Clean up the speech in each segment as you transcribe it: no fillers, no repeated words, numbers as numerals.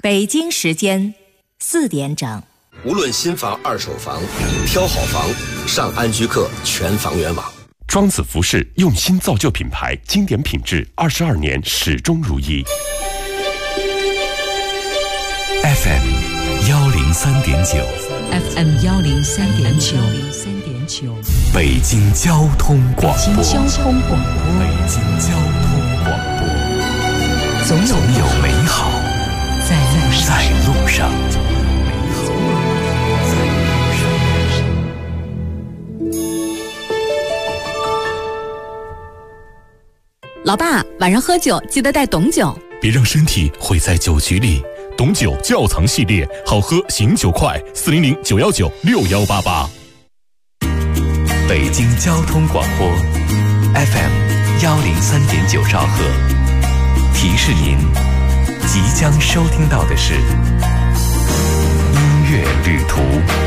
北京时间4点整。 无论新房、二手房，挑好房，上安居客全房源网。 庄子服饰用心造就品牌，经典品质，22年始终如一。 FM 103.9 FM 103.9 北京交通广播。 北京交通广播。 总有美好在路上。 老爸，晚上喝酒记得带董酒， 别让身体毁在酒局里。董酒窖藏系列，好喝醒酒快，400 919 6188。 北京交通广播 FM 103.9兆赫，提示您即将收听到的是音乐旅途。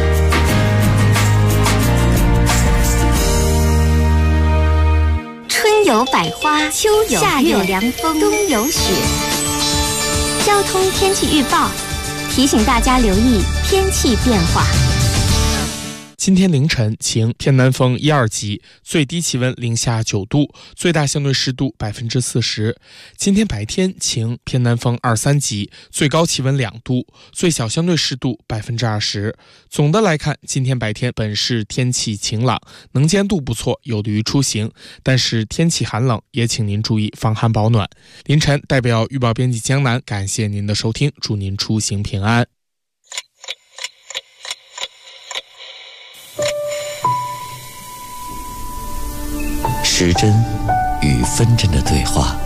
春有百花，秋有夏有凉风，冬有雪。交通天气预报提醒大家留意天气变化。 今天凌晨晴，偏南风1、2级，最低气温零下9度，最大相对湿度40%。今天白天晴，偏南风2、3级，最高气温2度，最小相对湿度20%。总的来看，今天白天本市天气晴朗，能见度不错，有利于出行，但是天气寒冷，也请您注意防寒保暖。凌晨代表预报编辑江南，感谢您的收听，祝您出行平安。 时针与分针的对话，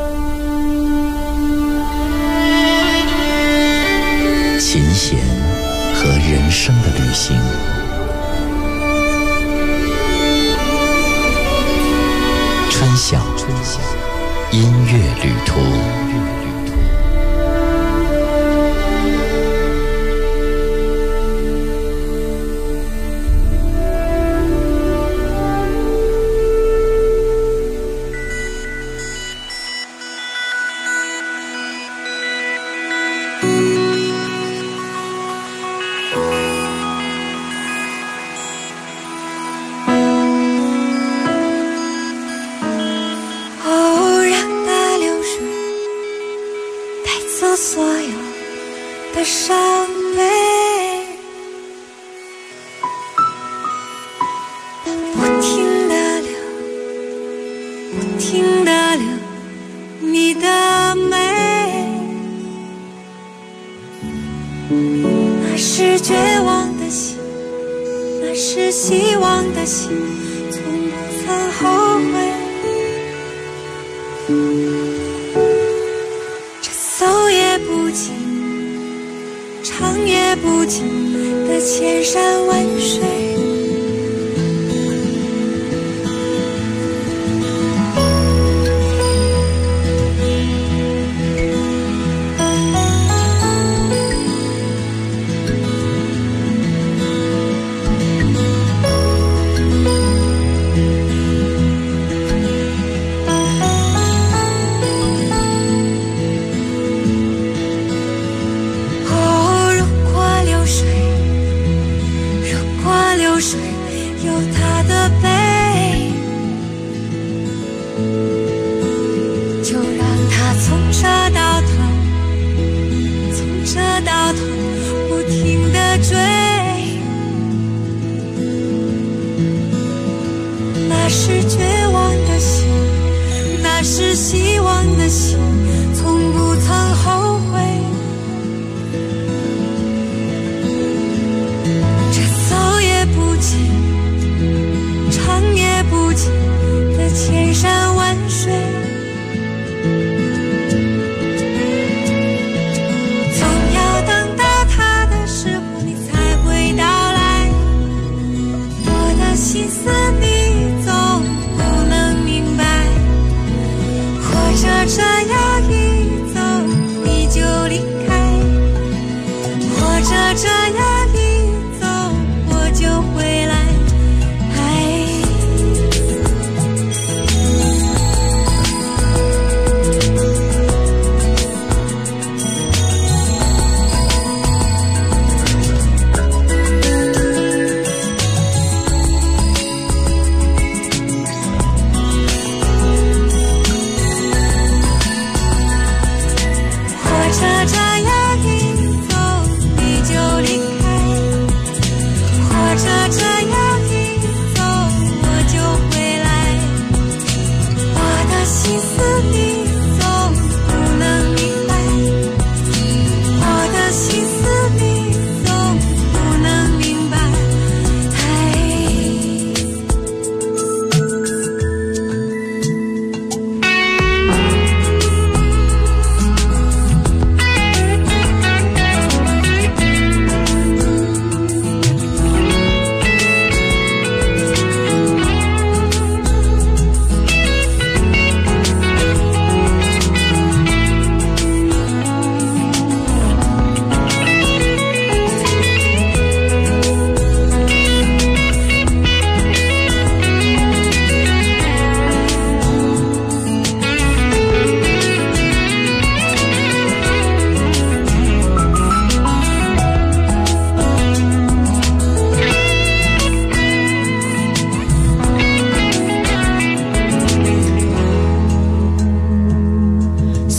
琴弦和人生的旅行，春晓音乐旅途。 所有的伤悲，不停地流，不停地流你的美。那是绝望的心，那是希望的心，从不曾后悔。走也不尽，唱也不尽的千山万水。水有它的悲，就让它从这到头，从这到头不停地追。那是绝望的心，那是希望的心，从不曾后悔。唱也不尽的千山万水，总要等到它的时候你才会到来。我的心思你总不能明白，或者这样一走你就离开，或者这样一走我就回来。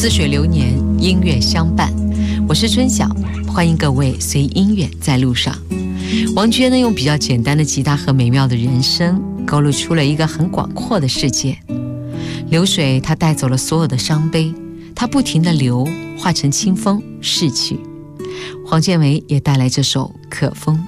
似水流年，音乐相伴。我是春晓，欢迎各位随音乐在路上。王娟呢，用比较简单的吉他和美妙的人声，勾勒出了一个很广阔的世界。流水，它带走了所有的伤悲，它不停地流，化成清风逝去。黄建为也带来这首《可风》。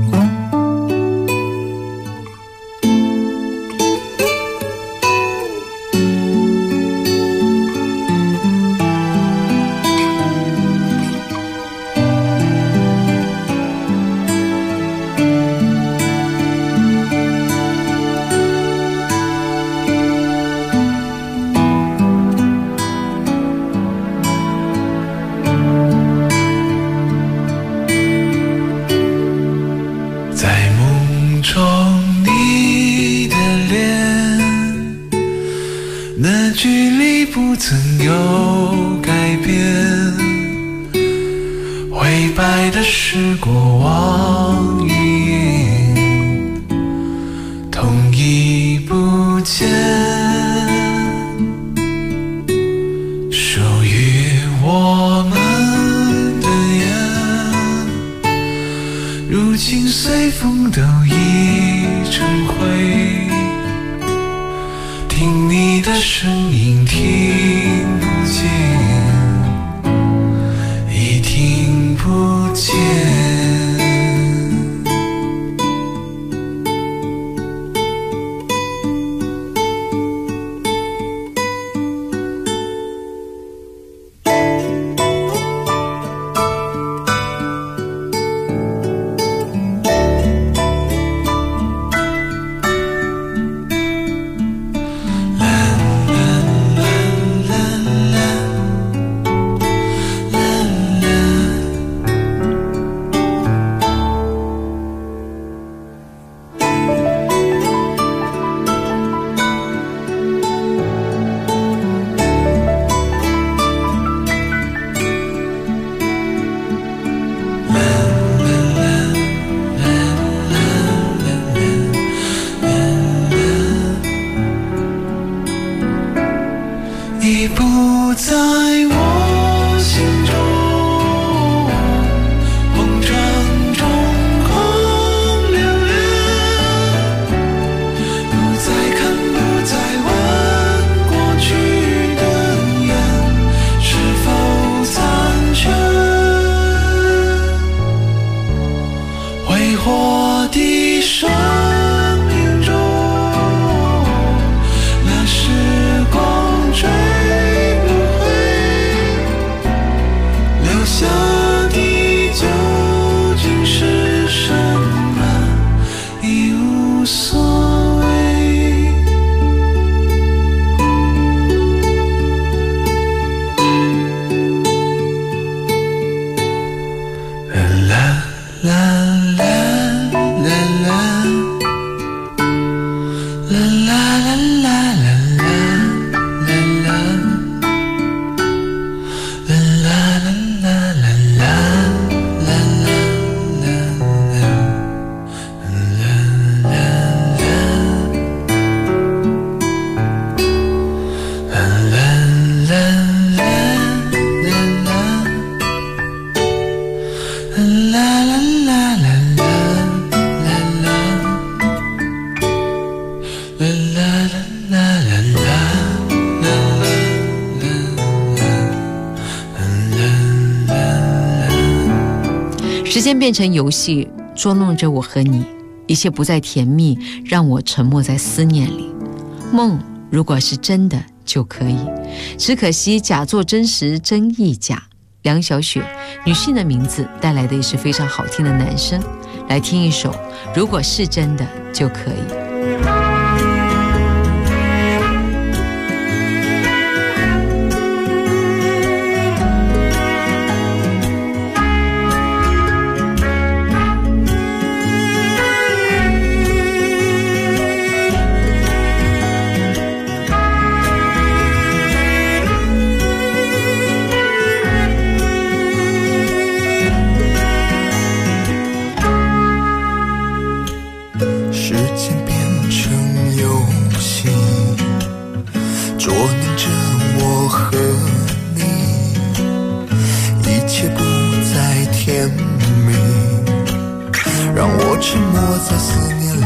时间变成游戏，捉弄着我和你，一切不再甜蜜，让我沉默在思念里。梦如果是真的就可以，只可惜假作真实真亦假。梁晓雪，女性的名字，带来的也是非常好听的男声。来听一首《如果是真的就可以》。 时间变在思念里，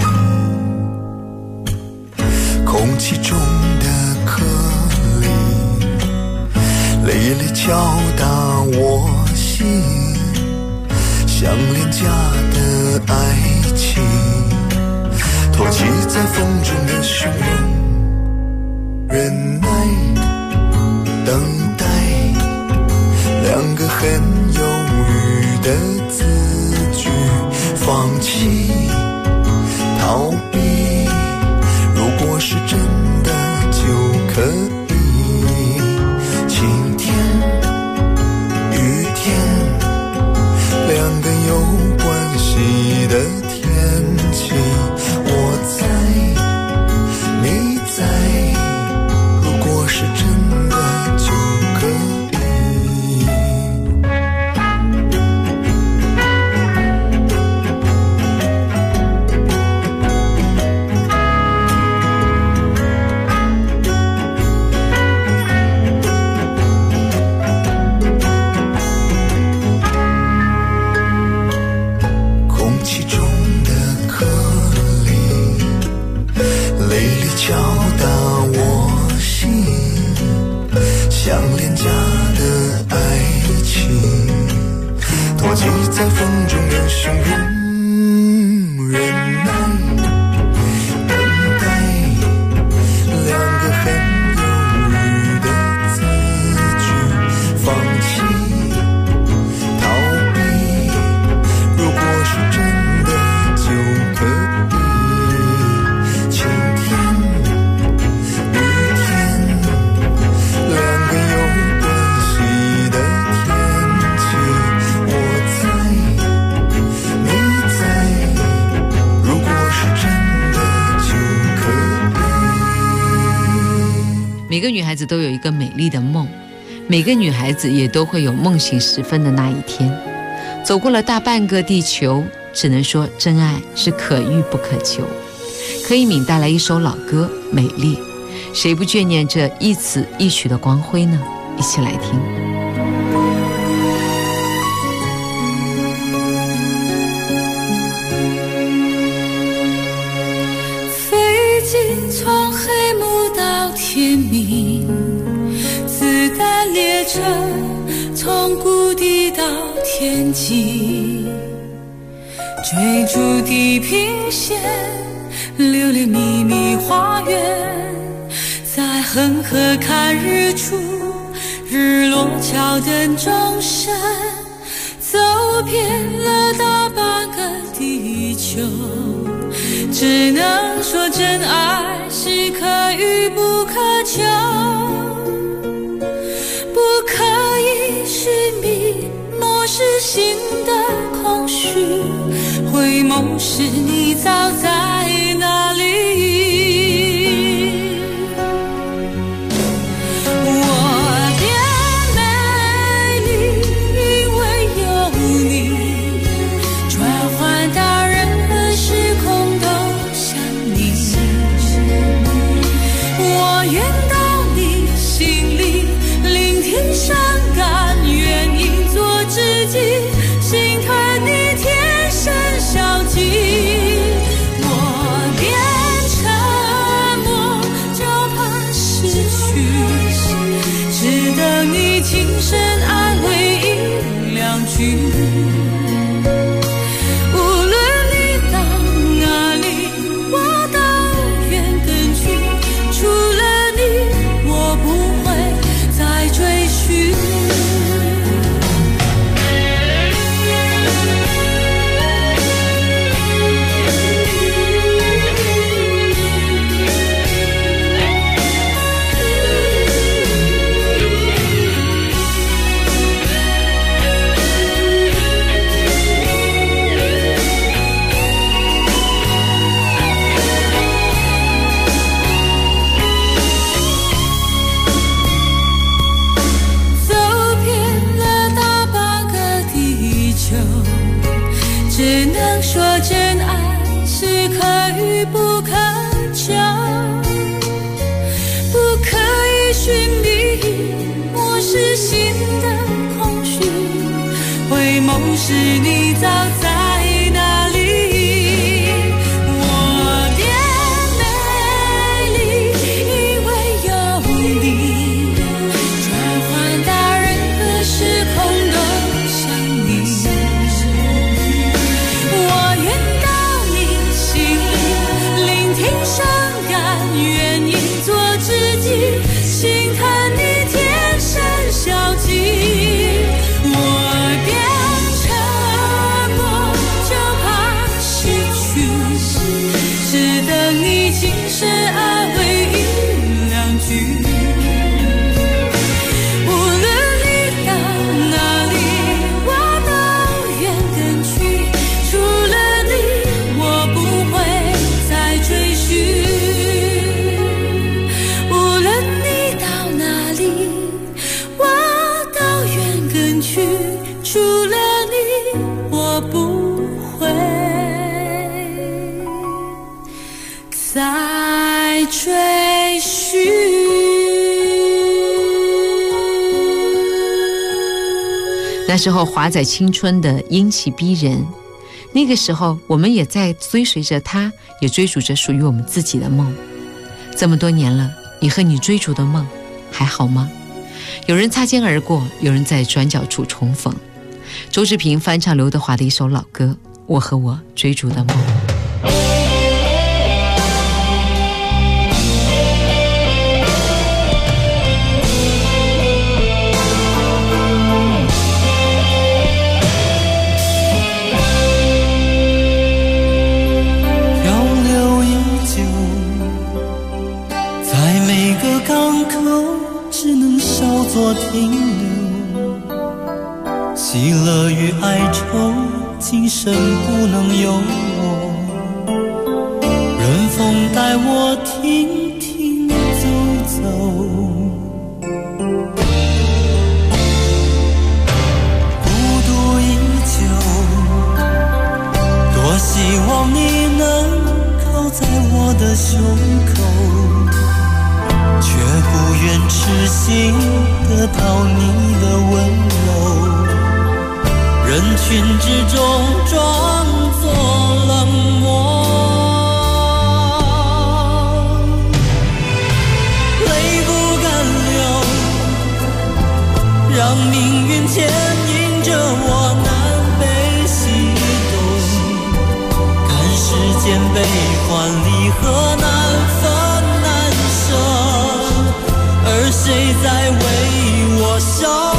空气中的颗粒，泪里敲打我心，像廉价的爱情，托起在风中的汹涌，忍耐等待，两个很犹豫的字句，放弃逃避，如果是真的就可以，晴天雨天，两个有关系的天气，我在你在，如果是真的就可以。像廉价的爱情，托起在风中的汹涌，忍耐等待，两个很犹豫的字句，放弃逃避，如果是真的就可以，晴天雨天，两个有关系的天气，我在你在，如果是真的就可以。 每个女孩子都有一个美丽的梦，每个女孩子也都会有梦醒时分的那一天。走过了大半个地球，只能说真爱是可遇不可求。柯以敏带来一首老歌《美丽》，谁不眷念这一词一曲的光辉呢？一起来听。 飞机从黑幕到天明，子弹列车从谷底到天际，追逐地平线，流连秘密花园，在恒河看日出，日落桥灯钟声，走遍了大半个地球，只能说真爱是可遇不可求，不可以寻觅，漠视心的空虚，回眸时你早在哪里。 是你早在哪里？ 追寻。 那时候华仔青春的英气逼人，那个时候我们也在追随着他，也追逐着属于我们自己的梦。这么多年了，你和你追逐的梦还好吗？有人擦肩而过，有人在转角处重逢。周志平翻唱刘德华的一首老歌《我和我追逐的梦》。 做停留，喜乐与哀愁，今生不能有我。任风带我停停走走，孤独依旧，多希望你能靠在我的胸口，却不愿痴心得到你的温柔，人群之中装作冷漠，泪不敢流，让命运牵引着我南北西东，看世间悲欢离合难分难舍，而谁在为我守？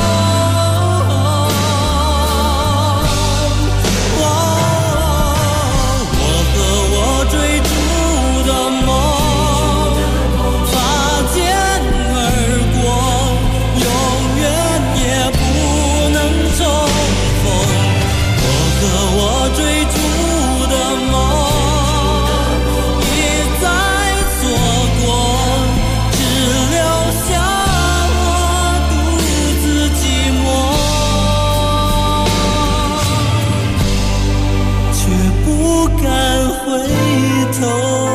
我和我追逐的梦，擦肩而过，永远也不能重逢。我和我追逐的梦，一再错过，只留下我独自寂寞，却不敢回头。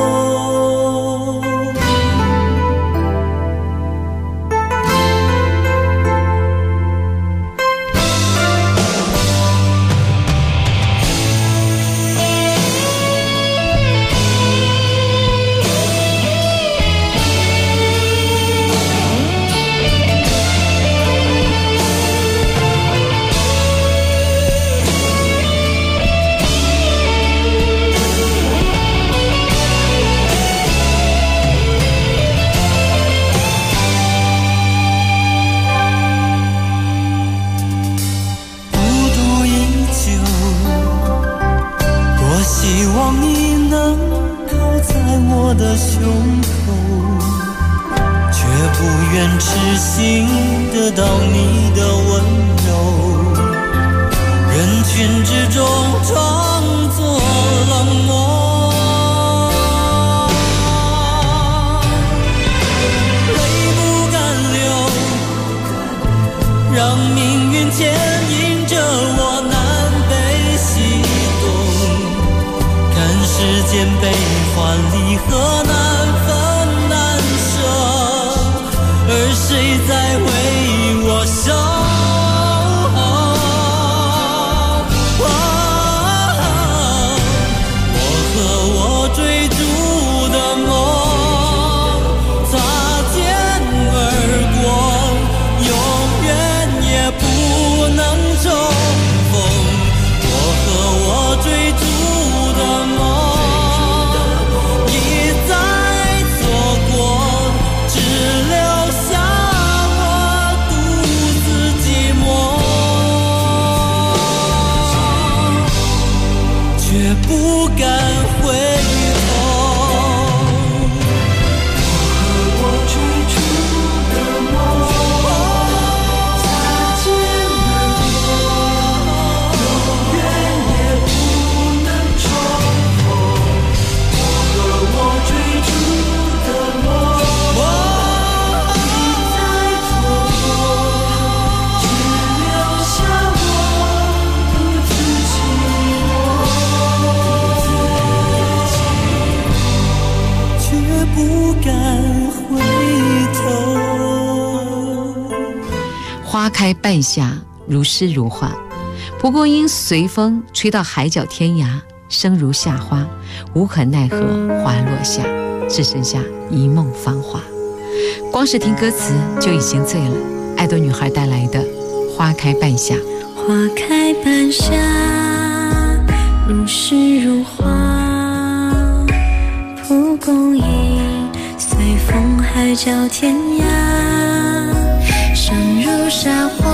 希望你能靠在我的胸口，却不愿痴心得到你的温柔，人群之中装作冷漠，泪不敢流，让命运牵引着我南北西东，看世间悲欢离合难分难舍，而谁在为我守？我和我追逐的梦，擦肩而过，永远也不能重逢。我和我追逐的梦，一再错过，只留下我独自花开半夏，如诗如画。蒲公英随风吹到海角天涯，生如夏花，无可奈何花落下，只剩下一梦芳华。光是听歌词就已经醉了。爱朵女孩带来的《花开半夏》。 花开半夏，如诗如画。蒲公英随风海角天涯，生如夏花，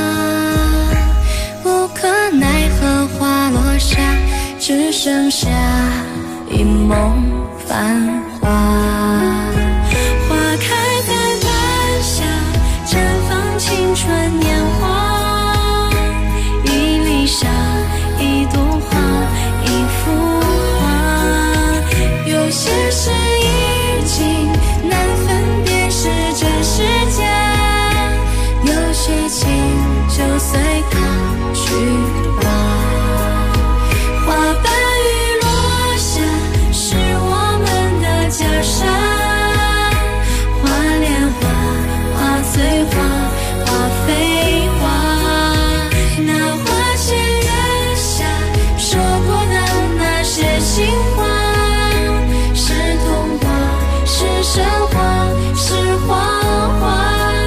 无可奈何花落下，只剩下一梦繁华。花开在半夏，绽放青春年华，一粒沙，一朵花，一幅画。有些事已经难分辨是真是假，有些情就随它去吧。花瓣雨落下，是我们的袈裟。花莲花，花醉花，花飞花。那花前月下说过的那些情话，是童话，是神话，是谎话。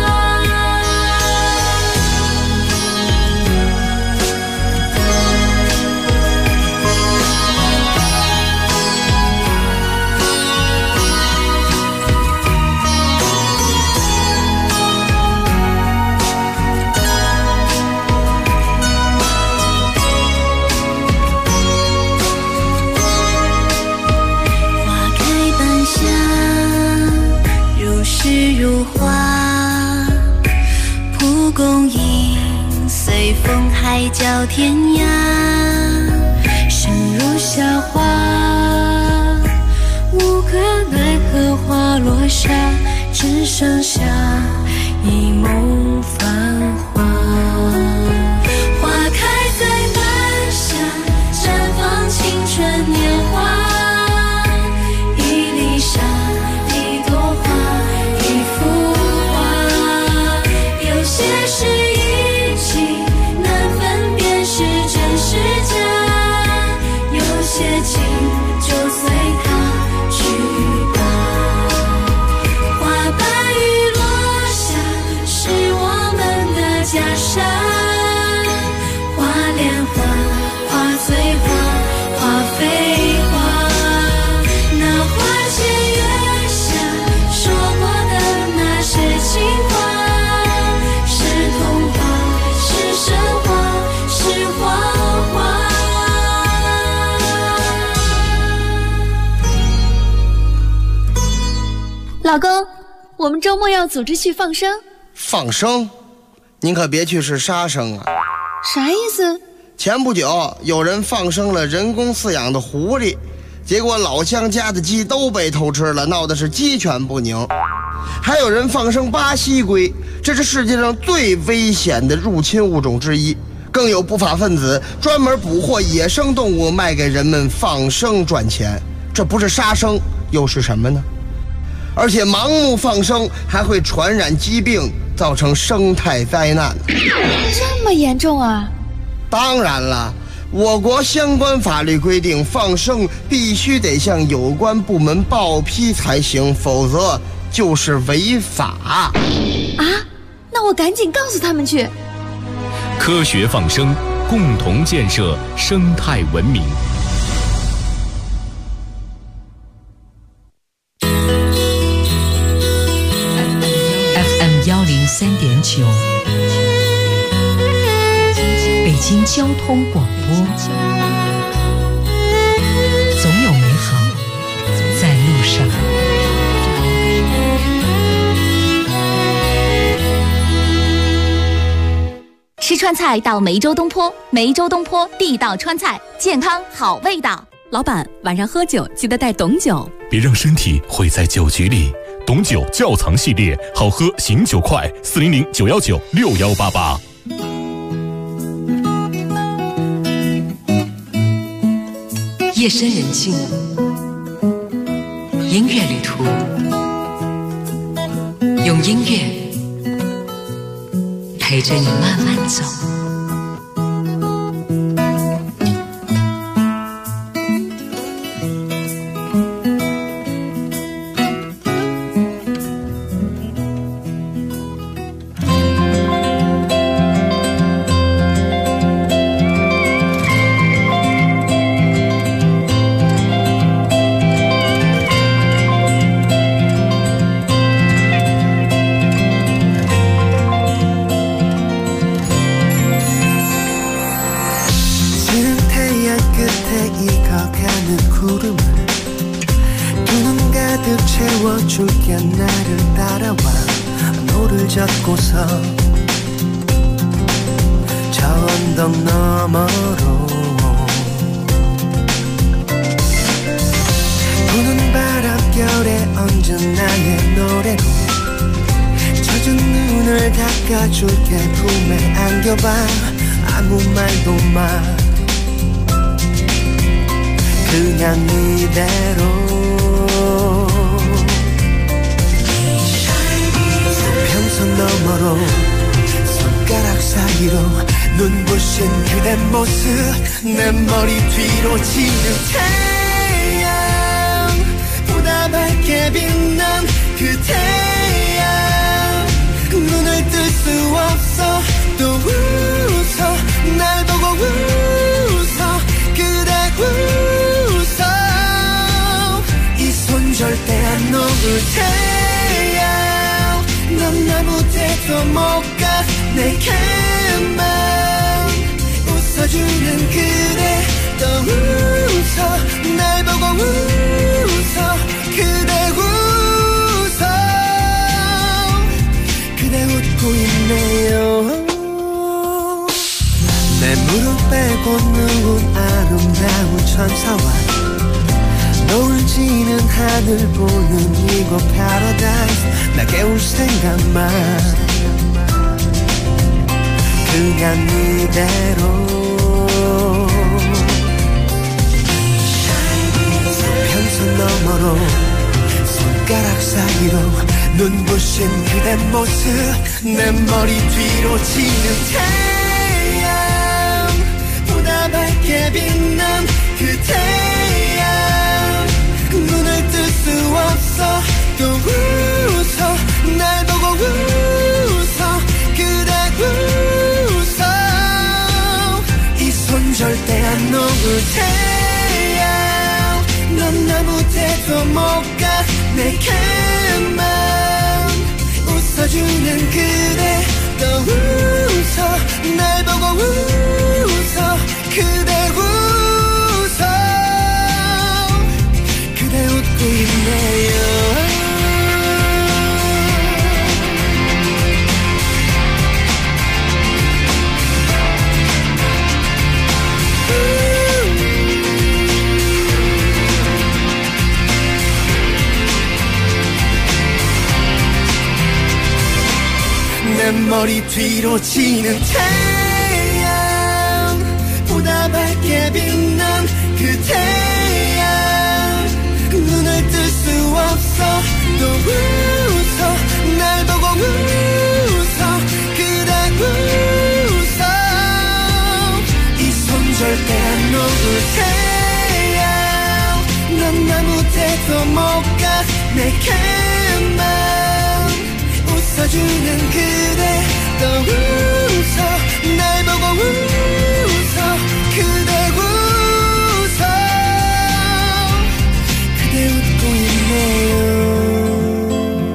如花，蒲公英随风海角天涯，生如夏花，无可奈何花落下，只剩下一梦繁华。花开在半夏，绽放青春年华，一粒沙，一朵花，有些事已经难分辨是真是假，有些情就随它去吧。花瓣雨落下，是我们的袈裟。花莲花，花醉花，花飞花。那花前月下说过的那些情话， 老公，我们周末要组织去放生。 放生？您可别去是杀生啊！ 啥意思？ 前不久有人放生了人工饲养的狐狸，结果老乡家的鸡都被偷吃了，闹得是鸡犬不宁。还有人放生巴西龟，这是世界上最危险的入侵物种之一。更有不法分子专门捕获野生动物卖给人们放生赚钱，这不是杀生又是什么呢？而且盲目放生还会传染疾病，造成生态灾难。 这么严重啊？ 当然了，我国相关法律规定，放生必须得向有关部门报批才行，否则就是违法。 啊？那我赶紧告诉他们去。 科学放生，共同建设生态文明。 FM103.9，北京交通广播，总有美好在路上。 吃川菜到梅州东坡，梅州东坡地道川菜，健康好味道。 老板，晚上喝酒记得带董酒， 别让身体毁在酒局里。董酒窖藏系列，好喝醒酒快，400-919-6188。 夜深人静，音乐旅途，用音乐陪着你慢慢走。 채워줄게 나를 따라와 노를 잡고서 저 언덕 너머로 부는 바람결에 얹은 나의 노래로 젖은 눈을 닦아줄게 품에 안겨봐 아무 말도 마 그냥 이대로 수평선 너머로 손가락 사이로 눈부신 그대 모습 내 머리 뒤로 지는 태양 보다 밝게 빛난 그 태양 눈을 뜰 수 없어 또 웃어 날 보고 웃어 그대 웃어 이 손 절대 안 놓을 태양 넌 아무 데도 못 가 내게만 웃어주는 그대 또 웃어 날 보고 웃어 그대 웃어 그대 웃고 있네요 내 무릎에 곧 누운 아름다운 천사와 노을 지는 하늘 보는 이곳 파라다이스 나 깨울 생각만 그냥 이대로 수평선 너머로 손가락 사이로 눈부신 그대 모습 내 머리 뒤로 지는 태양 보다 밝게 빛난 그 태양 눈을 뜰 수 없어 또 웃어 날 보고 웃어 그대 웃어 이 손 절대 안 놓을 태양 넌 아무 데도 못 가 내게만 웃어주는 그대 또 웃어 날 보고 웃어 그대 웃어 그대 웃고 있네요 내 머리 뒤로 지는 태양 보다 밝게 빛난 그 태양 눈을 뜰 수 없어 또 웃어 날 보고 웃어 그대 웃어 이 손 절대 안 놓을 태양 넌 아무 데도 못 가 내게만 웃어주는 그대 또 웃어 날 보고 웃어 그대 웃어 그대 웃고 있네요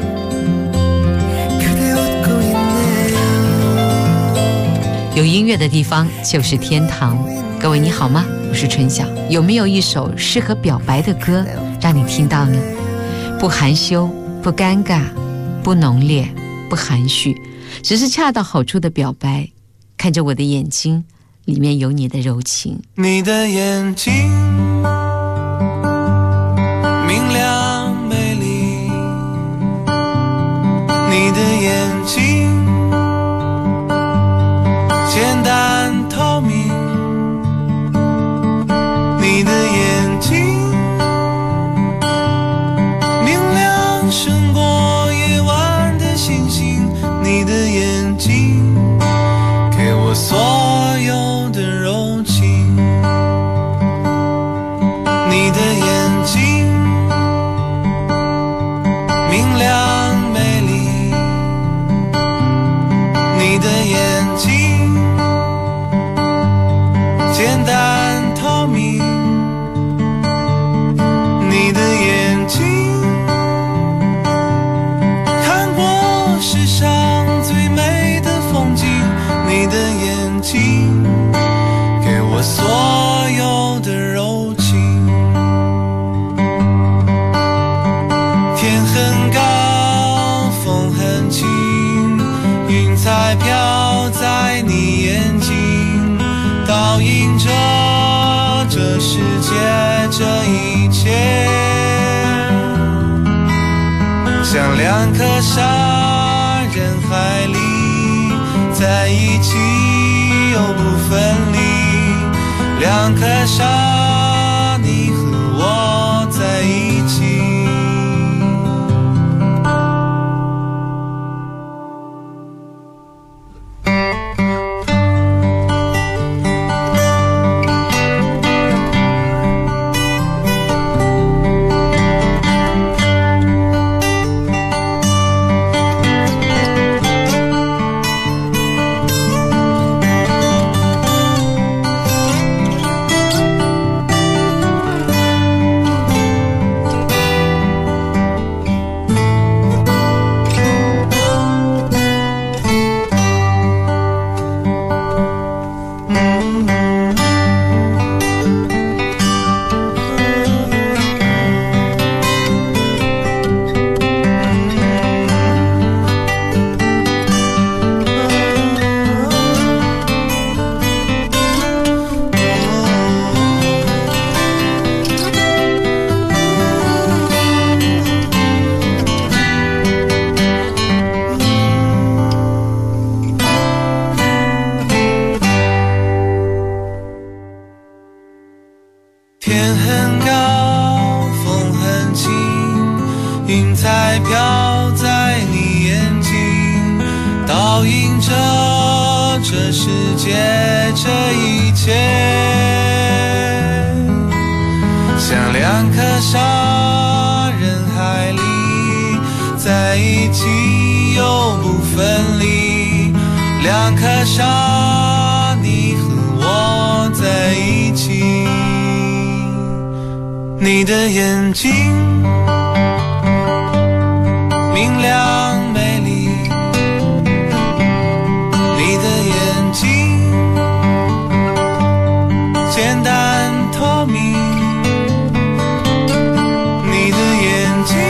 그대 웃고 있네요 有音乐的地方就是天堂。各位你好吗？我是春晓。有没有一首适合表白的歌让你听到呢？不含羞，不尴尬，不浓烈，不含蓄，只是恰到好处的表白。看着我的眼睛，里面有你的柔情。 你的眼睛明亮美丽，你的眼睛简单透明，你的眼睛明亮胜过夜晚的星星，你的眼睛所有的柔情，你的眼睛明亮美丽，你的眼睛简单透明，你的眼睛看过世上最美的风景，你的眼睛给我所有的柔情。天很高，风很轻，云彩飘在你眼睛，倒映着这世界这一切，像两颗沙人海里在一起又不分离，两颗沙你和我在一起。天很高，风很轻，云彩飘在你眼睛，倒映着这世界这一切，像两颗沙人海里在一起又不分离，两颗沙你和我在一起。你的眼睛明亮美丽，你的眼睛简单透明，你的眼睛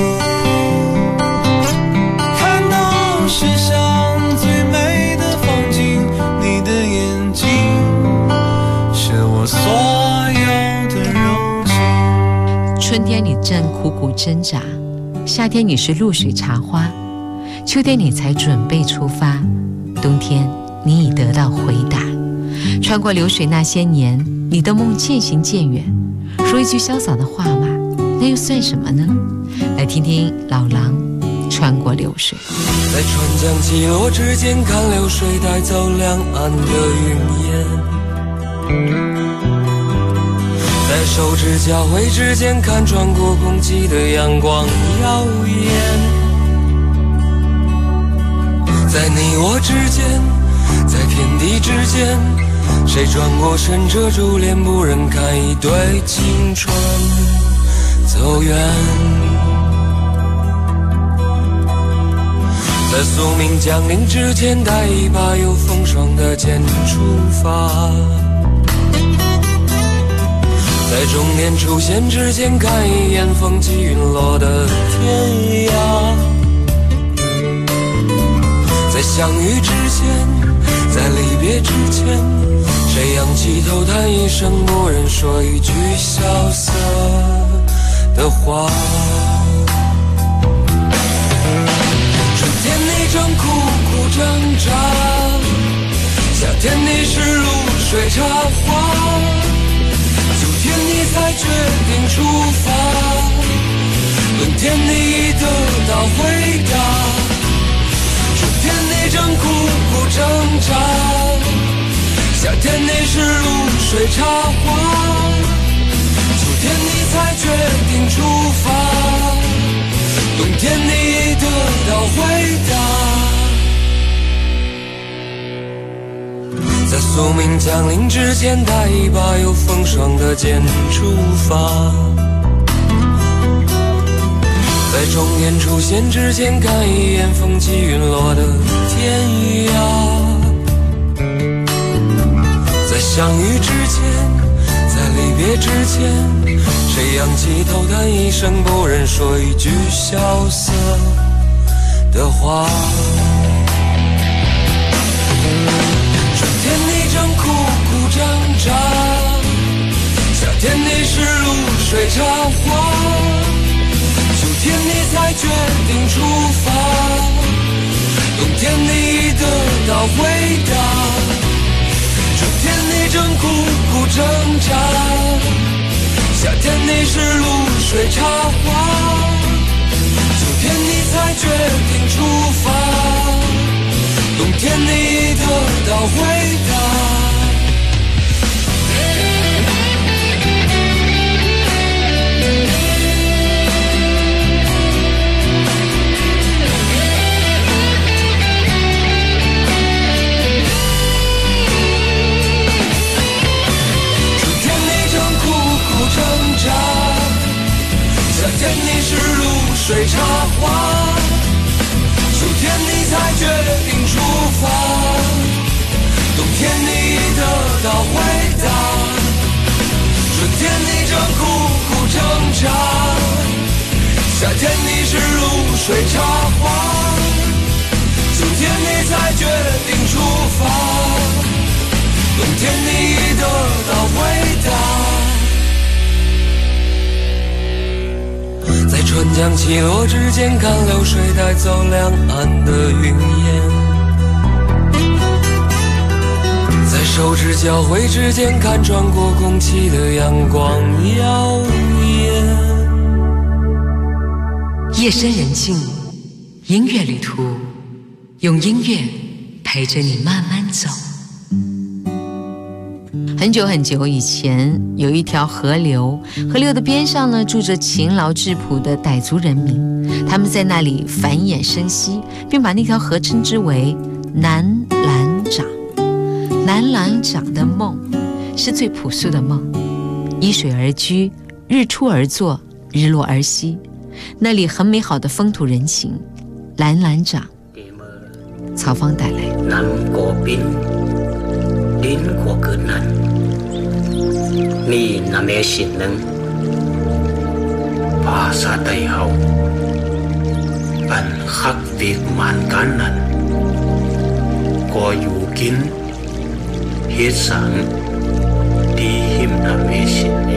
看到世上最美的风景，你的眼睛是我所有的柔情。 春天你正苦苦挣扎，夏天你是露水茶花，秋天你才准备出发，冬天你已得到回答。穿过流水那些年，你的梦渐行渐远，说一句潇洒的话嘛，那又算什么呢？来听听老狼穿过流水。 在船桨起落之间，看流水带走两岸的云烟，在手指交汇之间，看穿过空气的阳光耀眼。在你我之间，在天地之间，谁转过身遮住脸，不忍看一对青春走远。在宿命降临之前，带一把有风霜的剑出发。在终点出现之前，看一眼风起云落的天涯。在相遇之前，在离别之前，谁仰起头叹一声，不忍说一句萧瑟的话。春天你正苦苦挣扎，夏天你是露水茶花，秋天你才决定出发，冬天你已得到回答。春天你正苦苦挣扎， 天你是露水茶花，秋天你才决定出发，冬天你得到回答。在宿命降临之前，带一把有风霜的剑出发。在终点出现之前，看一眼风起云落的天涯。在相遇之前，在离别之前，谁仰起头叹一声，不忍说一句萧瑟的话。春天你正苦苦挣扎，夏天你是露水茶花，秋天你才决定出发，冬天你得到回答。春天你正苦苦挣扎，夏天你是露水茶花，秋天你才决定出发，冬天你得到回答。夏天你是露水茶花，秋天你才决定出发，冬天你得到回答。春天你正苦苦挣扎，夏天你是露水茶花，秋天你才决定出发，冬天你得到回答。在春江起落之间，看流水带走两岸的云烟，在手指交汇之间，看穿过空气的阳光耀眼。 夜深人静，音乐旅途，用音乐陪着你慢慢走。 很久很久以前，有一条河流，河流的边上呢，住着勤劳质朴的傣族人民，他们在那里繁衍生息，并把那条河称之为南兰掌。南兰掌的梦是最朴素的梦，依水而居，日出而作，日落而息，那里很美好的风土人情。南兰掌，曹芳带来。 南国宾，邻国格南。你那咩先能ภาษาไทยเฮาอันฮักวิมานกันนั้นก็อยู่กินเฮ็ดสังดีหิม那咩先呢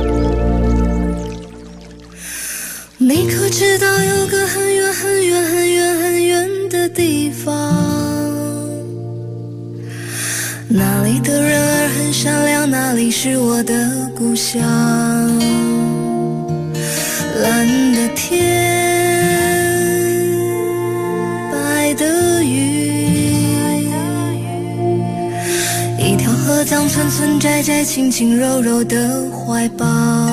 你可知道有个很远很远很远很远的地方，那里的人儿很善良，那里是我的故乡。蓝的天，白的云，一条河江村村窄窄，轻轻柔柔的怀抱。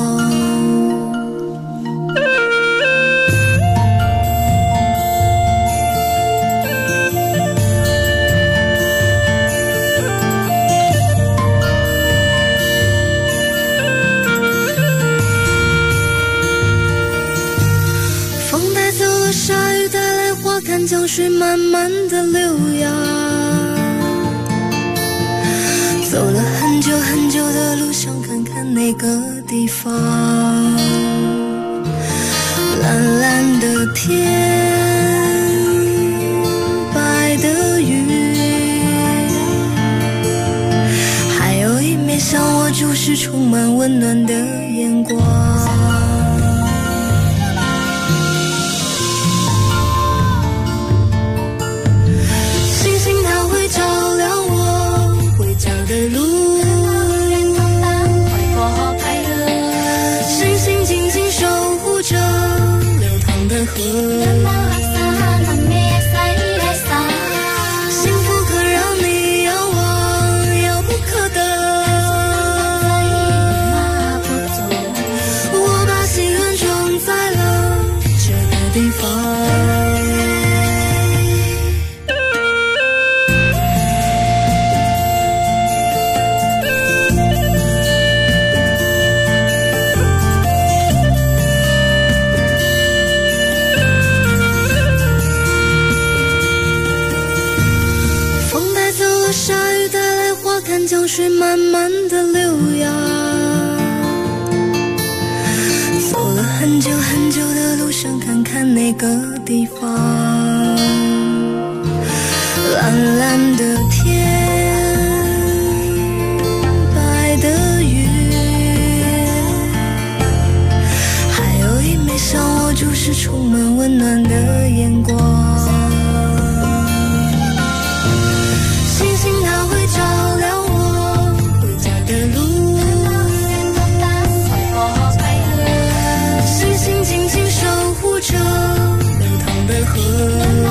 江水慢慢的流漾，走了很久很久的路，想看看那个地方。蓝蓝的天，白的云，还有一面向我注视充满温暖的眼光。幸福可让你遥望，遥不可江水慢慢的流呀，走了很久很久的路，想看看那个地方。蓝蓝的天，白的云，还有一枚像我注视充满温暖的眼光。星星它会照亮我回家的路，星星静静守护着流淌的河。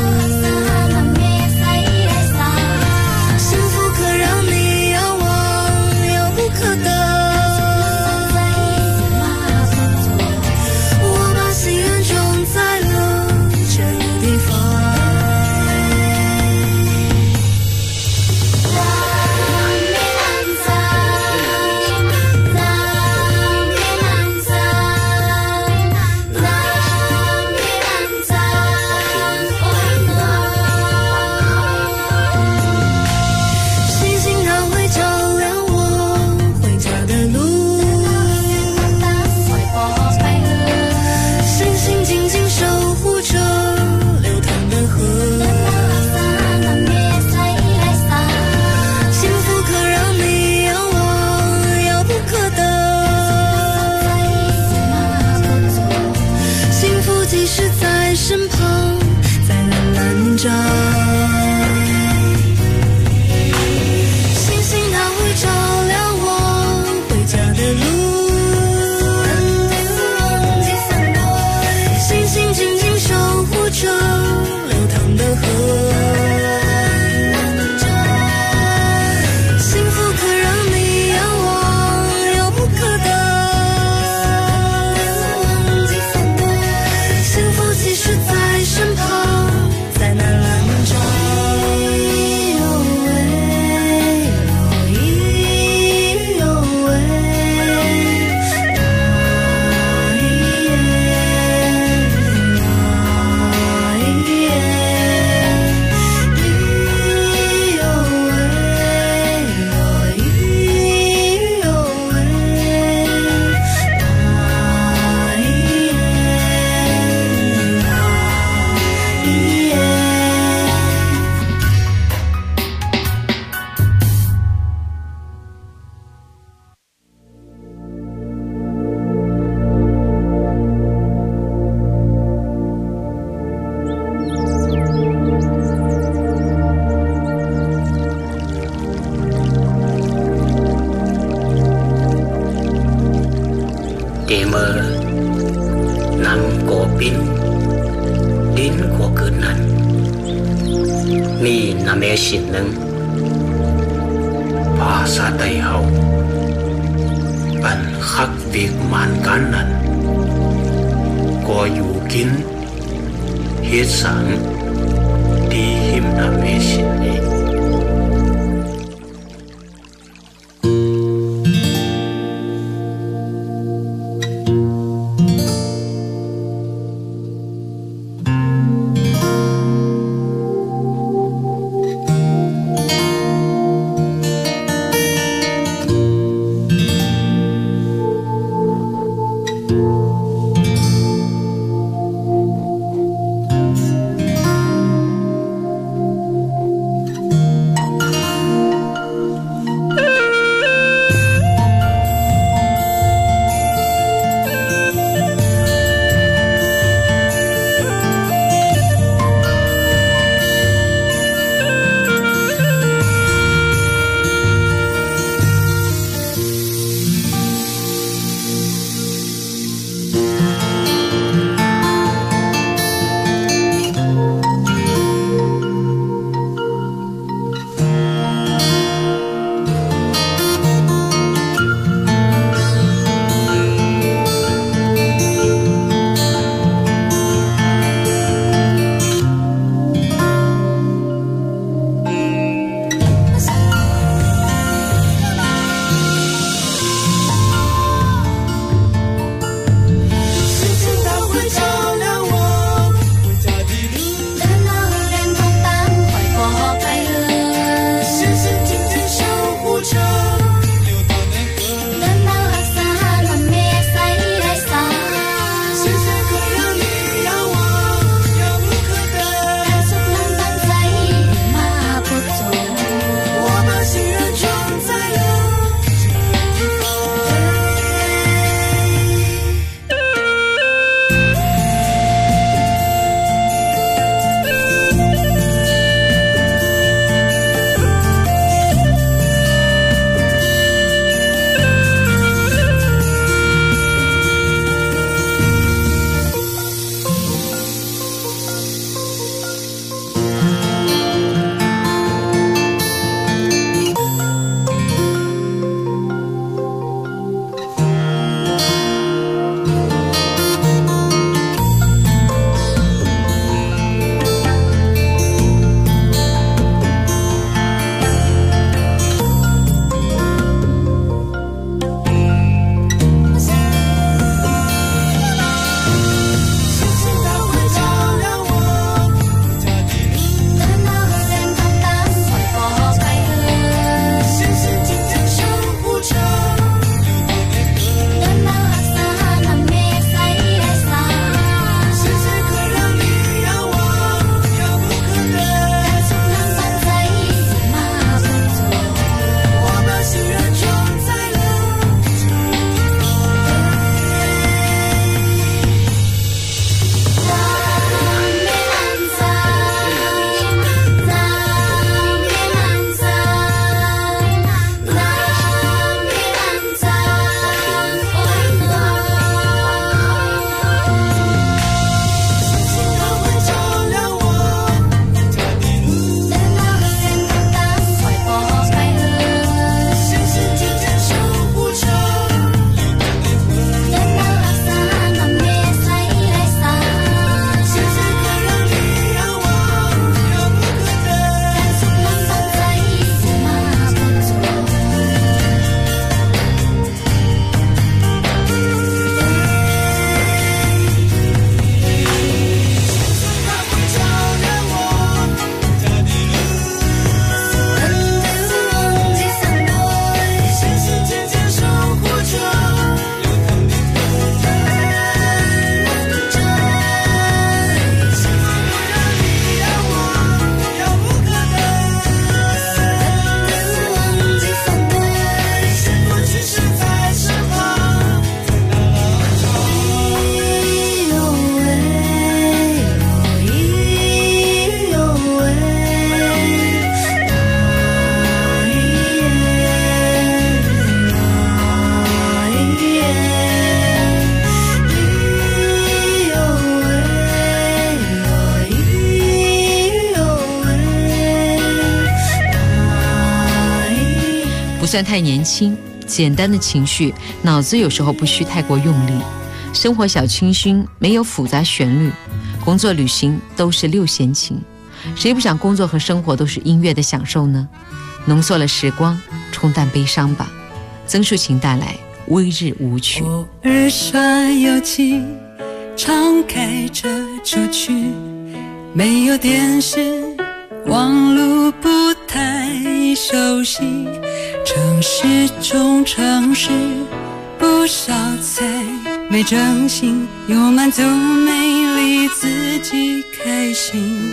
不算太年轻，简单的情绪，脑子有时候不需太过用力，生活小清新，没有复杂旋律，工作旅行都是六弦琴，谁不想工作和生活都是音乐的享受呢？浓缩了时光，冲淡悲伤吧。曾淑琴带来《微日舞曲》。 耳山有记，常开着出去，没有电视，网路不太熟悉，城市中城市不少菜，没正形又满足美丽，自己开心，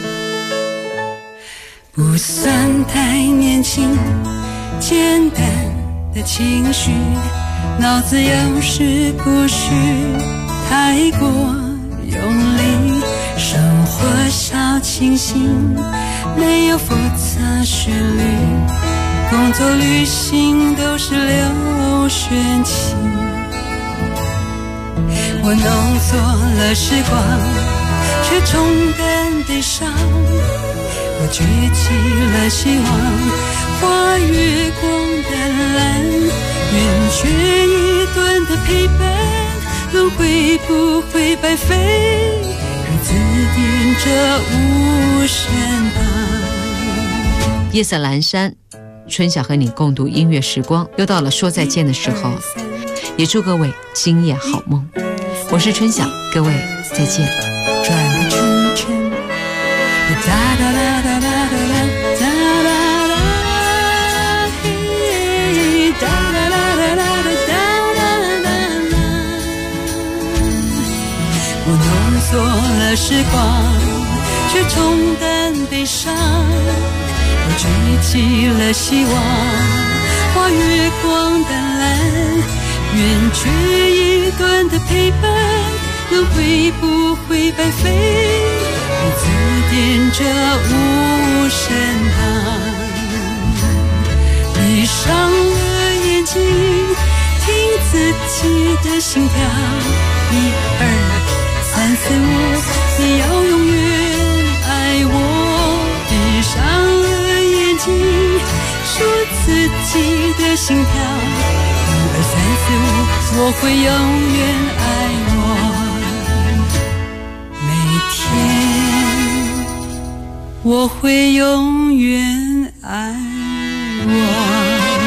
不算太年轻，简单的情绪，脑子有时不需太过用力，生活小清新，没有复杂旋律，工作旅行都是六弦琴。我浓缩了时光，却冲淡悲伤，我举起了希望，花月光淡蓝，圆缺一段的陪伴，轮回不会白费，日子点着无声旁。 夜色阑珊，春晓和你共度音乐时光，又到了说再见的时候，也祝各位今夜好梦。我是春晓，各位再见。 转个圈圈，哒哒哒哒哒哒哒哒哒，嘿，哒哒哒哒哒哒哒哒。我浓缩了时光，却冲淡悲伤，我举起了希望，花月光淡蓝，圆缺一段的陪伴，轮回不会白费，日子点着无声旁。闭上了眼睛，听自己的心跳，一二三四五，你要永远爱我。闭上了眼睛，数自己的心跳，一二三四五，我会永远爱我。每天我会永远爱我。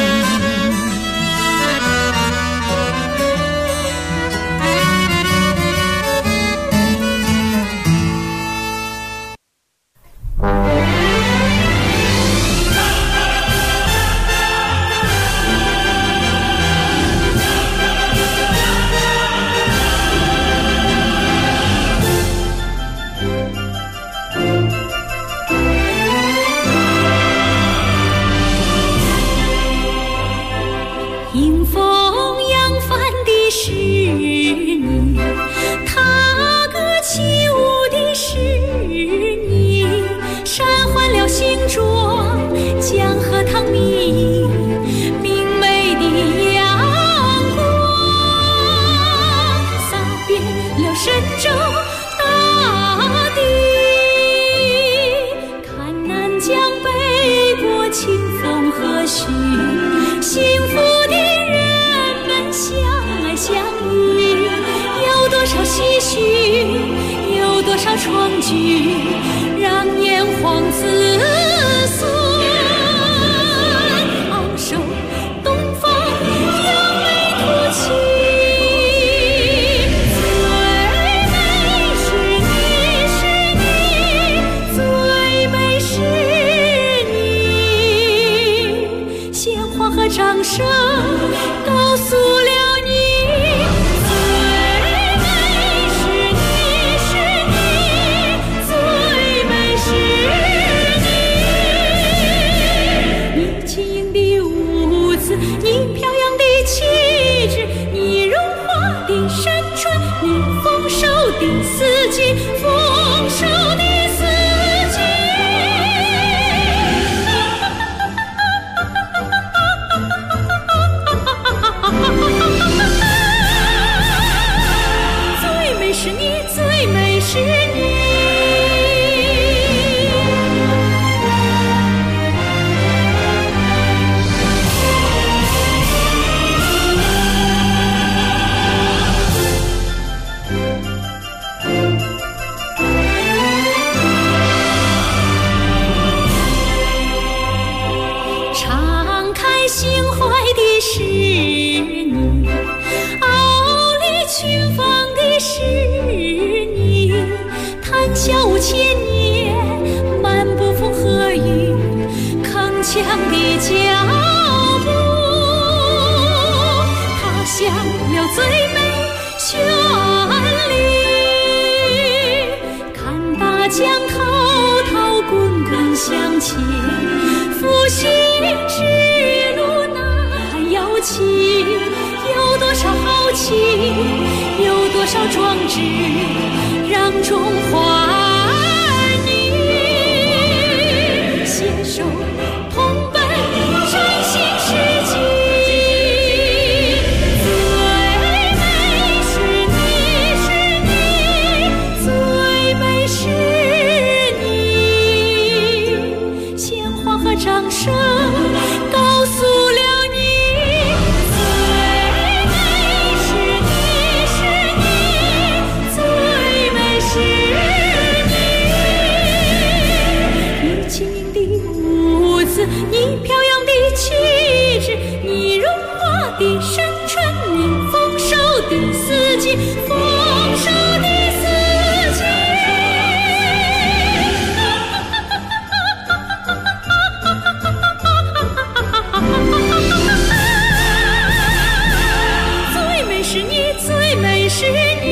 创举，让炎黄子孙昂首东方，扬眉吐气。最美是你，是你，最美是你。鲜花和掌声告诉了你。你飘扬的气质，你荣华的山川，你丰收的四季，丰收的四季。 壮志，让中华儿女携手同奔崭新世纪。最美是你，是你，最美是你，鲜花和掌声告诉了你。你飘扬的气质，你荣华的山川，你丰收的四季，丰收的四季。最美是你，最美是你。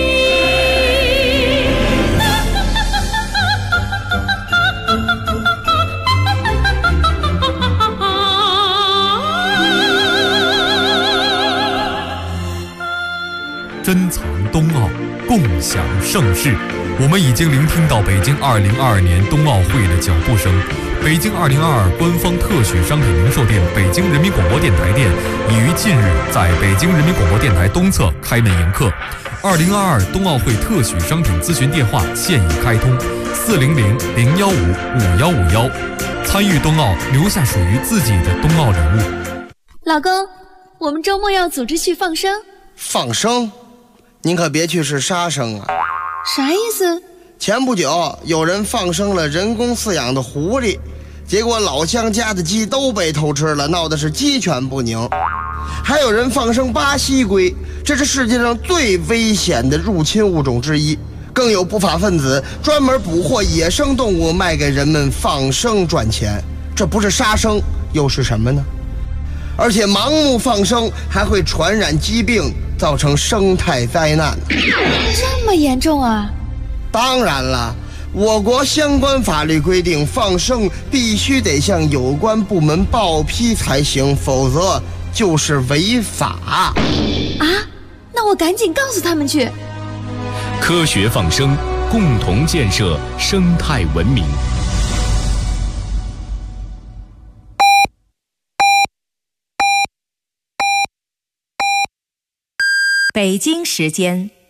珍藏冬奥，共享盛世。我们已经聆听到北京2022年冬奥会的脚步声。北京2022官方特许商品零售店北京人民广播电台店已于近日在北京人民广播电台东侧开门迎客。2022冬奥会特许商品咨询电话现已开通，400-015-5151。参与冬奥，留下属于自己的冬奥礼物。 老公，我们周末要组织去放生。 放生？您可别去是杀生啊！ 啥意思？ 前不久有人放生了人工饲养的狐狸，结果老乡家的鸡都被偷吃了，闹的是鸡犬不宁。还有人放生巴西龟，这是世界上最危险的入侵物种之一。更有不法分子专门捕获野生动物卖给人们放生赚钱，这不是杀生又是什么呢？而且盲目放生还会传染疾病，造成生态灾难。 这么严重啊？ 当然了，我国相关法律规定，放生必须得向有关部门报批才行，否则就是违法。 啊？那我赶紧告诉他们去。 科学放生，共同建设生态文明。 北京时间